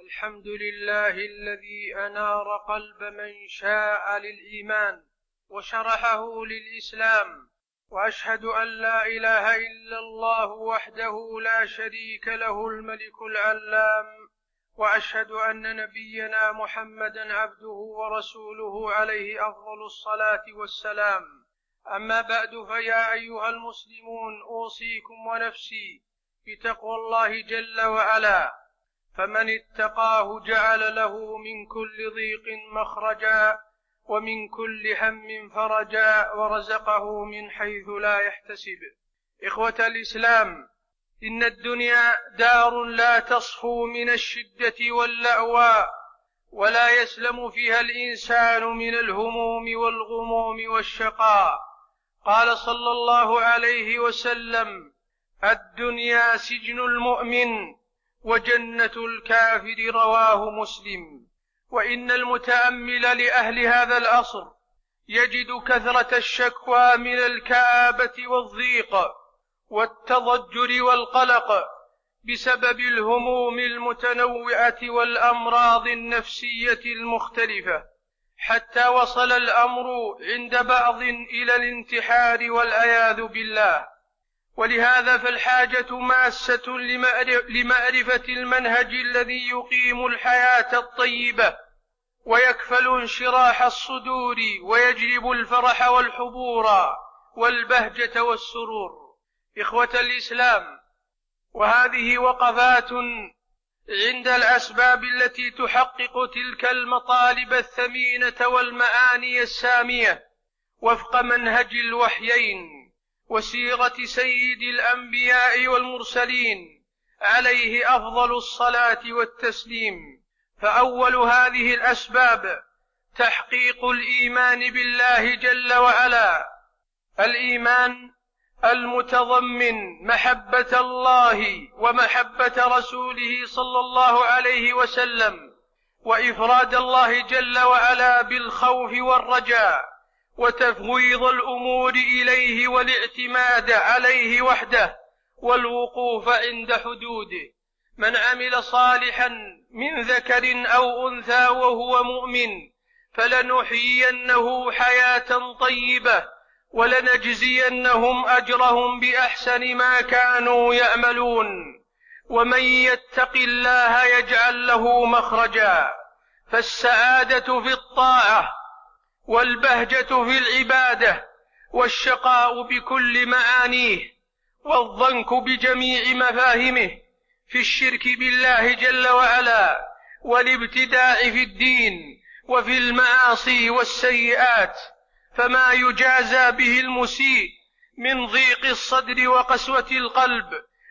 الحمد لله الذي أنار قلب من شاء للإيمان وشرحه للإسلام، وأشهد أن لا إله إلا الله وحده لا شريك له الملك العلام، وأشهد أن نبينا محمدا عبده ورسوله عليه أفضل الصلاة والسلام. أما بعد، فيا أيها المسلمون، أوصيكم ونفسي بتقوى الله جل وعلا، فمن اتقاه جعل له من كل ضيق مخرجا ومن كل هم فرجا ورزقه من حيث لا يحتسب. إخوة الإسلام، إن الدنيا دار لا تصفو من الشدة واللأواء، ولا يسلم فيها الإنسان من الهموم والغموم والشقاء. قال صلى الله عليه وسلم: الدنيا سجن المؤمن وجنة الكافر. رواه مسلم. وإن المتأمل لأهل هذا العصر يجد كثرة الشكوى من الكآبة والضيق والتضجر والقلق بسبب الهموم المتنوعة والأمراض النفسية المختلفة، حتى وصل الأمر عند بعض إلى الانتحار والعياذ بالله. ولهذا فالحاجة ماسة لمعرفة المنهج الذي يقيم الحياة الطيبة ويكفل انشراح الصدور ويجلب الفرح والحبور والبهجة والسرور. إخوة الإسلام، وهذه وقفات عند الأسباب التي تحقق تلك المطالب الثمينة والمعاني السامية وفق منهج الوحيين وسيرة سيد الأنبياء والمرسلين عليه أفضل الصلاة والتسليم. فأول هذه الأسباب تحقيق الإيمان بالله جل وعلا، الإيمان المتضمن محبة الله ومحبة رسوله صلى الله عليه وسلم، وإفراد الله جل وعلا بالخوف والرجاء، وتفويض الأمور إليه والاعتماد عليه وحده، والوقوف عند حدوده. من عمل صالحا من ذكر أو أنثى وهو مؤمن فلنحيينه حياة طيبة ولنجزينهم أجرهم بأحسن ما كانوا يعملون. ومن يتق الله يجعل له مخرجا. فالسعادة في الطاعة، والبهجة في العبادة، والشقاء بكل معانيه، والضنك بجميع مفاهمه في الشرك بالله جل وعلا، والابتداع في الدين، وفي المعاصي والسيئات. فما يجازى به المسيء من ضيق الصدر وقسوة القلب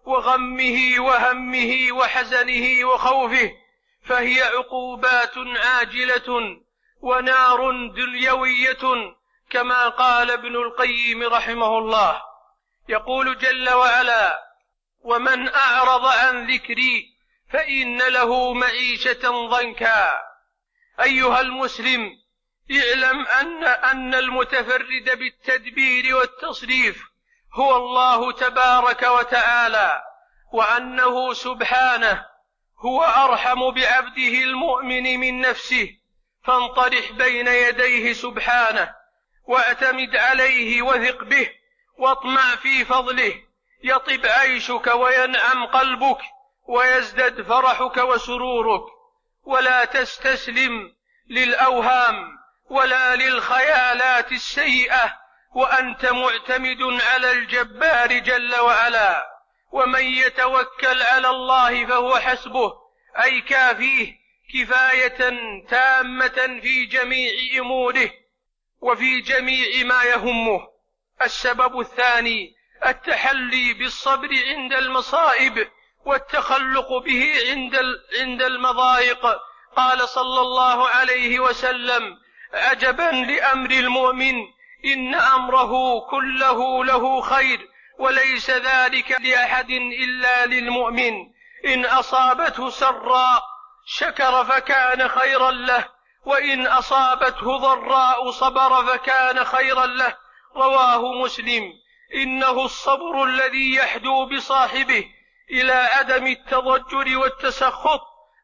وغمه وهمه وحزنه وخوفه فهي عقوبات عاجلة ونار دنيوية، كما قال ابن القيم رحمه الله. يقول جل وعلا: ومن أعرض عن ذكري فإن له معيشة ضنكا. أيها المسلم، اعلم أن المتفرد بالتدبير والتصريف هو الله تبارك وتعالى، وأنه سبحانه هو أرحم بعبده المؤمن من نفسه. فانطرح بين يديه سبحانه واعتمد عليه وثق به واطمع في فضله، يطب عيشك وينعم قلبك ويزدد فرحك وسرورك. ولا تستسلم للأوهام ولا للخيالات السيئة وأنت معتمد على الجبار جل وعلا. ومن يتوكل على الله فهو حسبه، أي كافيه كفاية تامة في جميع أموره وفي جميع ما يهمه. السبب الثاني التحلي بالصبر عند المصائب والتخلق به عند المضايق. قال صلى الله عليه وسلم: عجبا لأمر المؤمن، إن أمره كله له خير، وليس ذلك لأحد إلا للمؤمن. إن أصابته سراء شكر فكان خيرا له، وإن أصابته ضراء صبر فكان خيرا له. رواه مسلم. إنه الصبر الذي يحدو بصاحبه إلى عدم التضجر والتسخط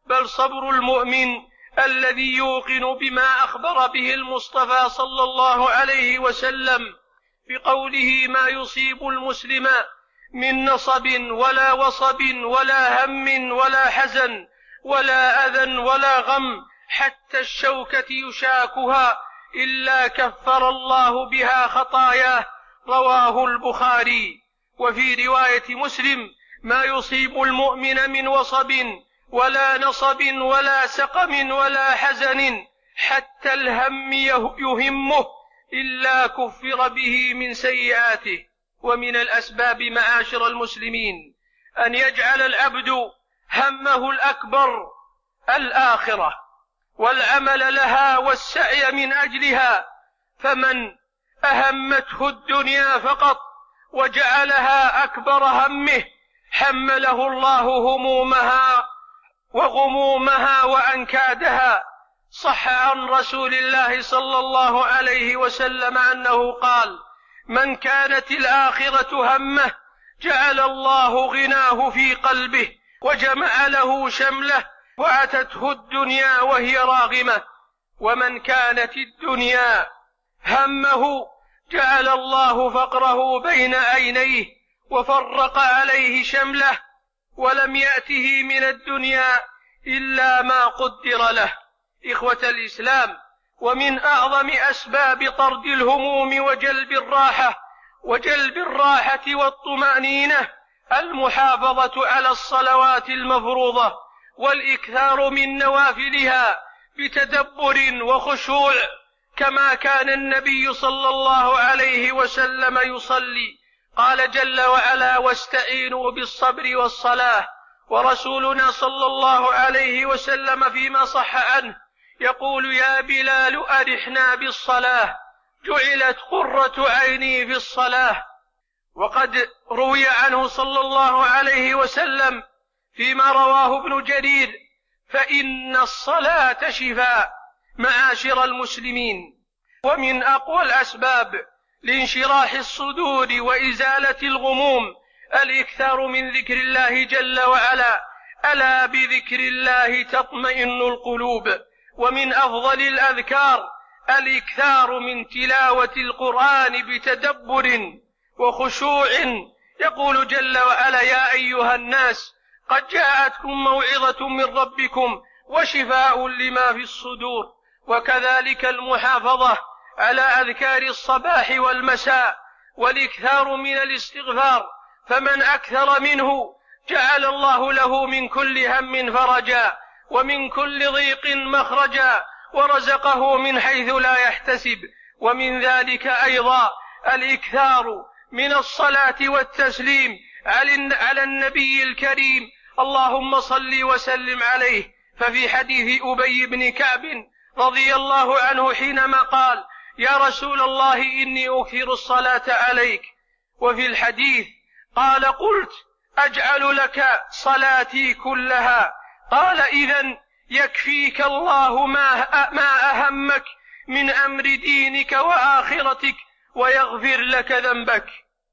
بل صبر المؤمن الذي يوقن بما أخبر به المصطفى صلى الله عليه وسلم بقوله: ما يصيب المسلم من نصب ولا وصب ولا هم ولا حزن ولا أذى ولا غم حتى الشوكة يشاكها إلا كفر الله بها خطاياه. رواه البخاري. وفي رواية مسلم: ما يصيب المؤمن من وصب ولا نصب ولا سقم ولا حزن حتى الهم يهمه إلا كفر به من سيئاته. ومن الأسباب معاشر المسلمين أن يجعل العبد همه الأكبر الآخرة والعمل لها والسعي من أجلها، فمن أهمته الدنيا فقط وجعلها أكبر همه حمله الله همومها وغمومها وأنكادها. صح عن رسول الله صلى الله عليه وسلم أنه قال: من كانت الآخرة همه جعل الله غناه في قلبه وجمع له شمله وأتته الدنيا وهي راغمة. ومن كانت الدنيا همه جعل الله فقره بين عينيه وفرق عليه شمله ولم يأته من الدنيا إلا ما قدر له. إخوة الإسلام، ومن أعظم أسباب طرد الهموم وجلب الراحة والطمأنينة المحافظة على الصلوات المفروضة والإكثار من نوافلها بتدبر وخشوع، كما كان النبي صلى الله عليه وسلم يصلي. قال جل وعلا: واستعينوا بالصبر والصلاة. ورسولنا صلى الله عليه وسلم فيما صح عنه يقول: يا بلال أرحنا بالصلاة جعلت قرة عيني في الصلاة. وقد روي عنه صلى الله عليه وسلم فيما رواه ابن جرير: فإن الصلاة شفاء. معاشر المسلمين، ومن أقوى الأسباب لانشراح الصدور وإزالة الغموم الإكثار من ذكر الله جل وعلا: ألا بذكر الله تطمئن القلوب. ومن أفضل الأذكار الإكثار من تلاوة القرآن بتدبر وخشوع. يقول جل وعلا: يا أيها الناس قد جاءتكم موعظة من ربكم وشفاء لما في الصدور. وكذلك المحافظة على أذكار الصباح والمساء والإكثار من الاستغفار، فمن أكثر منه جعل الله له من كل هم فرجا ومن كل ضيق مخرجا ورزقه من حيث لا يحتسب. ومن ذلك أيضا الإكثار من الصلاة والتسليم على النبي الكريم: اللهم صل وسلم عليه. ففي حديث أبي بن كعب رضي الله عنه حينما قال: يا رسول الله إني أكثر الصلاة عليك. وفي الحديث قال: قلت: أجعل لك صلاتي كلها؟ قال: إذن يكفيك الله ما أهمك من أمر دينك وآخرتك ويغفر لك ذنبك.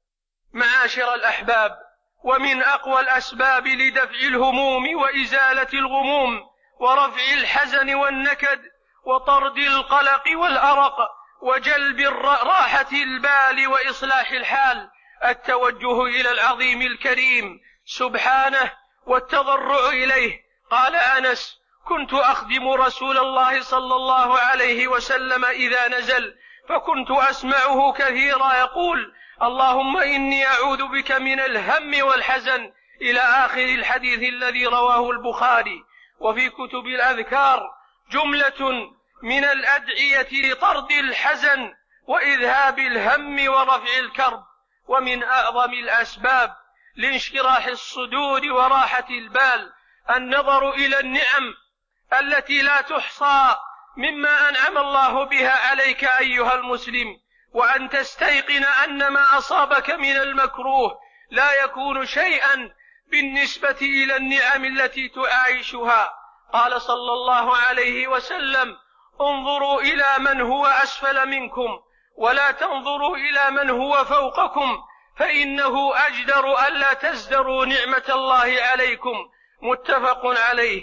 معاشر الأحباب، ومن أقوى الأسباب لدفع الهموم وإزالة الغموم ورفع الحزن والنكد وطرد القلق والأرق وجلب راحة البال وإصلاح الحال التوجه إلى العظيم الكريم سبحانه والتضرع إليه. قال أنس: كنت أخدم رسول الله صلى الله عليه وسلم إذا نزل، فكنت أسمعه كثيرا يقول: اللهم إني أعوذ بك من الهم والحزن، إلى آخر الحديث الذي رواه البخاري. وفي كتب الأذكار جملة من الأدعية لطرد الحزن وإذهاب الهم ورفع الكرب. ومن أعظم الأسباب لانشراح الصدور وراحة البال النظر إلى النعم التي لا تحصى مما أنعم الله بها عليك أيها المسلم، وأن تستيقن أن ما أصابك من المكروه لا يكون شيئا بالنسبة إلى النعم التي تعايشها. قال صلى الله عليه وسلم: انظروا إلى من هو أسفل منكم ولا تنظروا إلى من هو فوقكم، فإنه أجدر ألا تزدروا نعمة الله عليكم. متفق عليه.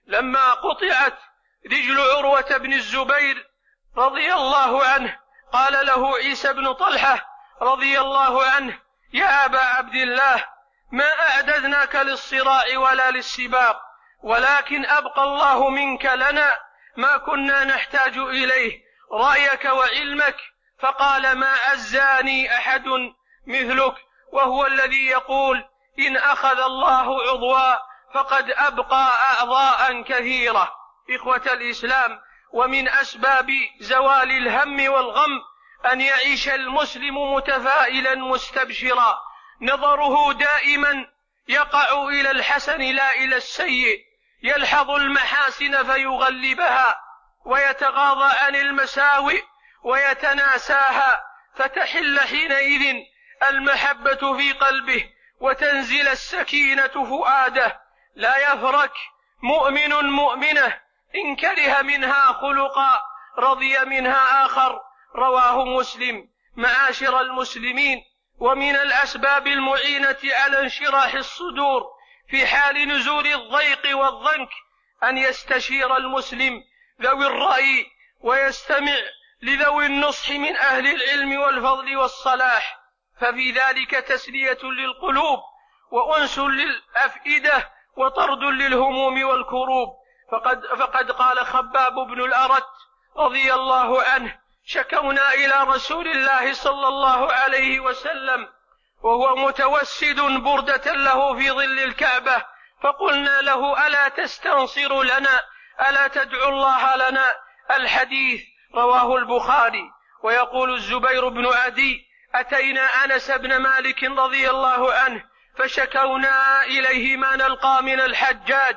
لما قطعت رجل عروة بن الزبير رضي الله عنه قال له عيسى بن طلحة رضي الله عنه: يا أبا عبد الله، ما أعددناك للصراع ولا للسباق، ولكن أبقى الله منك لنا ما كنا نحتاج إليه، رأيك وعلمك. فقال: ما عزاني أحد مثلك، وهو الذي يقول: إن أخذ الله عضوا فقد أبقى أعضاء كثيرة. إخوة الإسلام، ومن أسباب زوال الهم والغم أن يعيش المسلم متفائلا مستبشرا، نظره دائما يقع إلى الحسن لا إلى السيء، يلحظ المحاسن فيغلبها، ويتغاضى عن المساوئ ويتناساها، فتحل حينئذ المحبة في قلبه وتنزل السكينة فؤاده. لا يفرك مؤمن مؤمنة إن كره منها خلقا رضي منها آخر. رواه مسلم. معاشر المسلمين، ومن الأسباب المعينة على انشراح الصدور في حال نزول الضيق والضنك أن يستشير المسلم ذوي الرأي ويستمع لذوي النصح من أهل العلم والفضل والصلاح، ففي ذلك تسلية للقلوب وأنس للأفئدة وطرد للهموم والكروب. فقد قال خباب بن الأرت رضي الله عنه: شكونا إلى رسول الله صلى الله عليه وسلم وهو متوسد بردة له في ظل الكعبة، فقلنا له: ألا تستنصر لنا؟ ألا تدعو الله لنا؟ الحديث رواه البخاري. ويقول الزبير بن عدي: أتينا أنس بن مالك رضي الله عنه فشكونا إليه ما نلقى من الحجاج،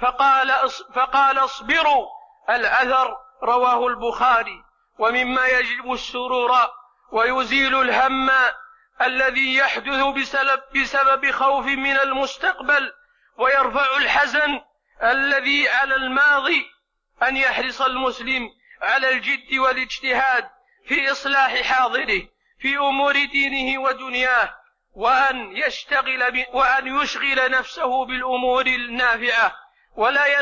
فقال: اصبروا الأثر. رواه البخاري. ومما يجلب السرور ويزيل الهم الذي يحدث بسبب خوف من المستقبل ويرفع الحزن الذي على الماضي أن يحرص المسلم على الجد والاجتهاد في إصلاح حاضره في أمور دينه ودنياه، وأن يشغل نفسه بالأمور النافعة، ولا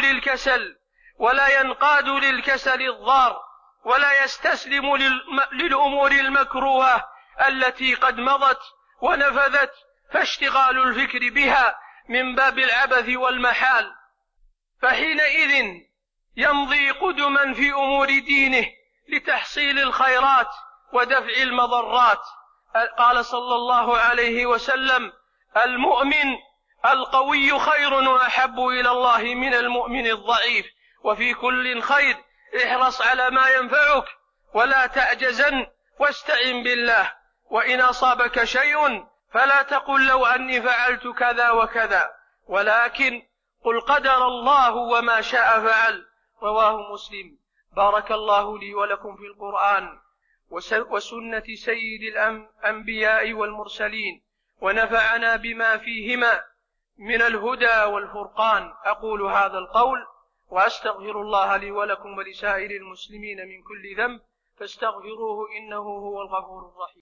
ينقاد للكسل الضار، ولا يستسلم للأمور المكروهة التي قد مضت ونفذت، فاشتغال الفكر بها من باب العبث والمحال، فحينئذ يمضي قدما في أمور دينه لتحصيل الخيرات ودفع المضرات. قال صلى الله عليه وسلم: المؤمن القوي خير وأحب إلى الله من المؤمن الضعيف، وفي كل خير احرص على ما ينفعك ولا تعجزن واستعن بالله، وإن أصابك شيء فلا تقل لو أني فعلت كذا وكذا، ولكن قل قدر الله وما شاء فعل. رواه مسلم. بارك الله لي ولكم في القرآن وسنة سيد الأنبياء والمرسلين، ونفعنا بما فيهما من الهدى والفرقان. أقول هذا القول وأستغفر الله لي ولكم ولسائر المسلمين من كل ذنب، فاستغفروه إنه هو الغفور الرحيم.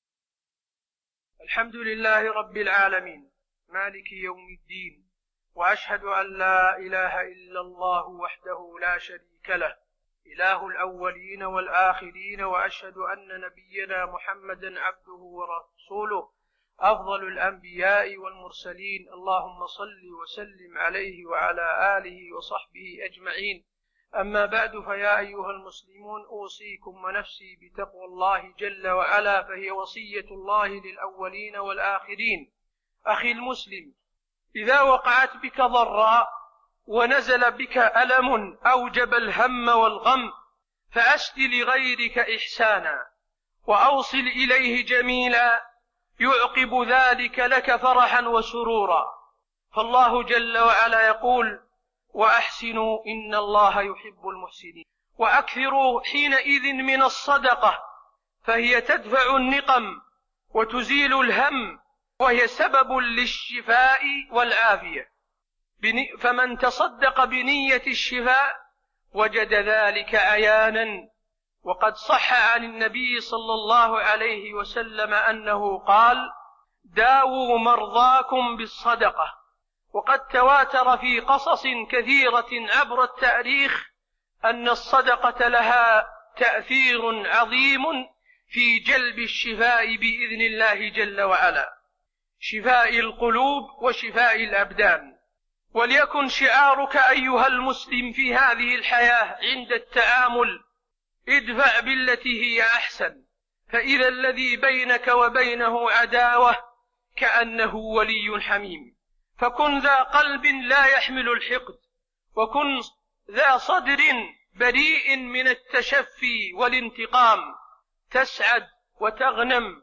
الحمد لله رب العالمين مالك يوم الدين، وأشهد أن لا إله إلا الله وحده لا شريك له إله الأولين والآخرين، وأشهد أن نبينا محمدا عبده ورسوله أفضل الأنبياء والمرسلين. اللهم صل وسلم عليه وعلى آله وصحبه أجمعين. أما بعد، فيا أيها المسلمون، أوصيكم ونفسي بتقوى الله جل وعلا، فهي وصية الله للأولين والآخرين. أخي المسلم، إذا وقعت بك ضراء ونزل بك ألم أوجب الهم والغم، فأسد لغيرك إحسانا وأوصل إليه جميلا يعقب ذلك لك فرحا وسرورا. فالله جل وعلا يقول: وأحسنوا إن الله يحب المحسنين. وأكثروا حينئذ من الصدقة، فهي تدفع النقم وتزيل الهم، وهي سبب للشفاء والعافية. فمن تصدق بنية الشفاء وجد ذلك عيانا. وقد صح عن النبي صلى الله عليه وسلم أنه قال: داووا مرضاكم بالصدقة، وقد تواتر في قصص كثيرة عبر التاريخ أن الصدقة لها تأثير عظيم في جلب الشفاء بإذن الله جل وعلا، شفاء القلوب وشفاء الأبدان. وليكن شعارك أيها المسلم في هذه الحياة عند التعامل: ادفع بالتي هي أحسن، فإذا الذي بينك وبينه عداوة كأنه ولي حميم. فكن ذا قلب لا يحمل الحقد، وكن ذا صدر بريء من التشفي والانتقام، تسعد وتغنم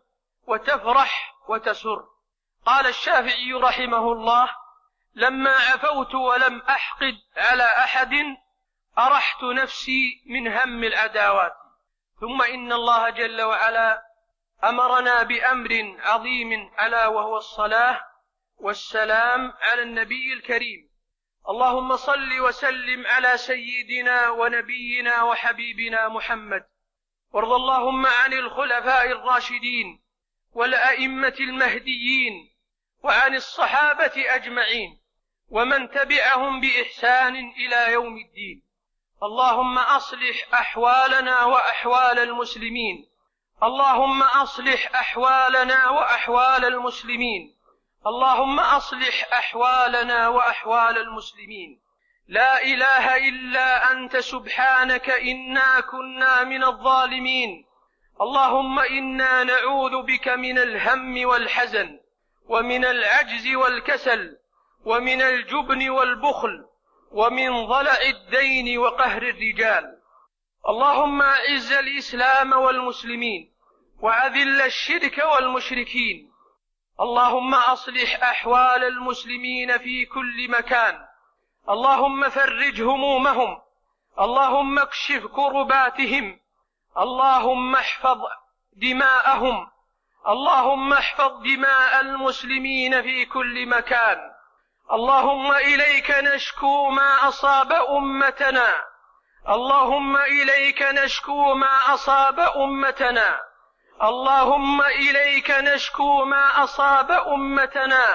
وتفرح وتسر. قال الشافعي رحمه الله: لما عفوت ولم أحقد على أحد أرحت نفسي من هم العداوات. ثم إن الله جل وعلا أمرنا بأمر عظيم ألا وهو الصلاة والسلام على النبي الكريم. اللهم صل وسلم على سيدنا ونبينا وحبيبنا محمد، وارض اللهم عن الخلفاء الراشدين والأئمة المهديين وعن الصحابة أجمعين ومن تبعهم بإحسان إلى يوم الدين. اللهم أصلح أحوالنا وأحوال المسلمين، اللهم أصلح أحوالنا وأحوال المسلمين، اللهم أصلح أحوالنا وأحوال المسلمين. لا إله إلا أنت سبحانك إنا كنا من الظالمين. اللهم إنا نعوذ بك من الهم والحزن، ومن العجز والكسل، ومن الجبن والبخل، ومن ضلع الدين وقهر الرجال. اللهم أعز الإسلام والمسلمين، وأذل الشرك والمشركين. اللهم أصلح أحوال المسلمين في كل مكان. اللهم فرج همومهم، اللهم اكشف كرباتهم، اللهم احفظ دماءهم، اللهم احفظ دماء المسلمين في كل مكان. اللهم إليك نشكو ما أصاب أمتنا، اللهم إليك نشكو ما أصاب أمتنا، اللهم إليك نشكو ما أصاب أمتنا.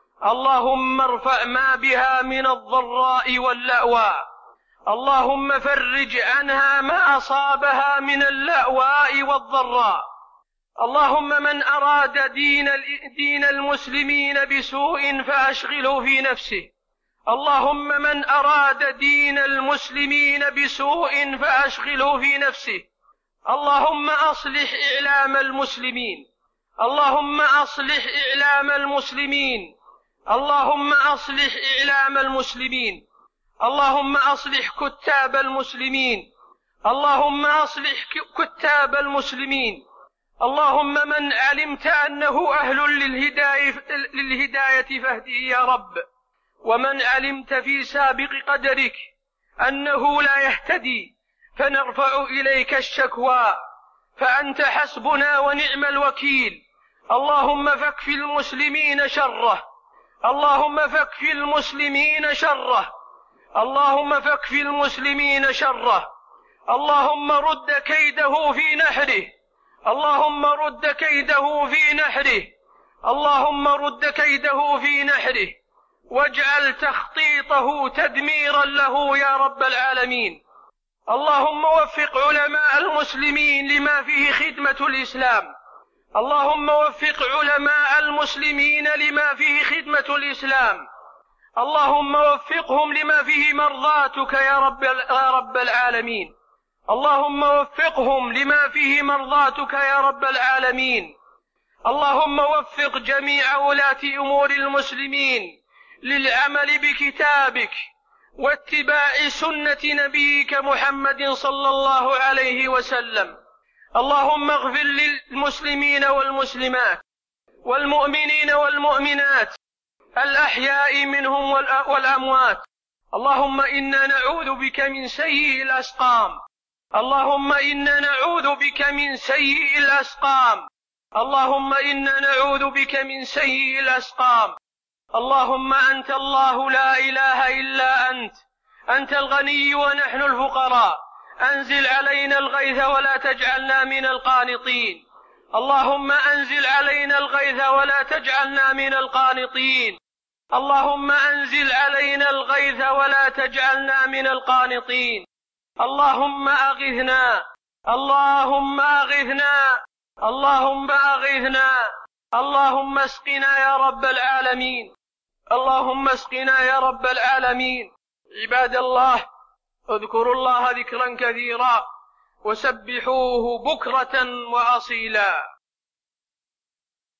اللهم ارفع ما بها من الضراء واللأواء، اللهم فرج عنها ما أصابها من اللأواء والضراء. اللهم من أراد دين المسلمين بسوء فأشغله في نفسه، اللهم من أراد دين المسلمين بسوء فأشغله في نفسه. اللهم أصلح إعلام المسلمين، اللهم أصلح إعلام المسلمين، اللهم أصلح إعلام المسلمين، اللهم أصلح كتاب المسلمين، اللهم أصلح كتاب المسلمين. اللهم من علمت أنه أهل للهداية فاهده يا رب، ومن علمت في سابق قدرك أنه لا يهتدي فنرفع إليك الشكوى، فأنت حسبنا ونعم الوكيل. اللهم فاكف المسلمين شره، اللهم فاكف المسلمين شره، اللهم فاكف المسلمين شره. اللهم رد كيده في نحره، اللهم رد كيده في نحره، اللهم رد كيده في نحره، واجعل تخطيطه تدميرا له يا رب العالمين. اللهم وفق علماء المسلمين لما فيه خدمة الإسلام، اللهم وفق علماء المسلمين لما فيه خدمة الإسلام، اللهم وفقهم لما فيه مرضاتك يا رب العالمين، اللهم وفقهم لما فيه مرضاتك يا رب العالمين. اللهم وفق جميع ولاة أمور المسلمين للعمل بكتابك واتباع سنة نبيك محمد صلى الله عليه وسلم. اللهم اغفر للمسلمين والمسلمات والمؤمنين والمؤمنات الأحياء منهم والأموات. اللهم إنا نعوذ بك من سيء الأسقام، اللهم إنا نعوذ بك من سيء الأسقام، اللهم إنا نعوذ بك من سيء الأسقام. اللهم أنت الله لا إله إلا أنت، أنت الغني ونحن الفقراء، أنزل علينا الغيث ولا تجعلنا من القانطين. اللهم أنزل علينا الغيث ولا تجعلنا من القانطين. اللهم أنزل علينا الغيث ولا تجعلنا من القانطين. اللهم أغثنا، اللهم أغثنا، اللهم أغثنا، اللهم اسقنا يا رب العالمين، اللهم اسقنا يا رب العالمين. عباد الله، اذكروا الله ذكرا كثيرا وسبحوه بكرة وأصيلا.